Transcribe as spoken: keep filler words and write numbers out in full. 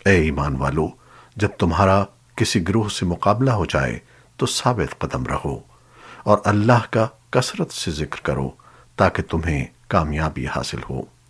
ए ईमान वालो, जब तुम्हारा किसी गिरोह से मुकाबला हो जाए तो साबित कदम रहो और अल्लाह का कसरत से जिक्र करो ताकि तुम्हें कामयाबी हासिल हो।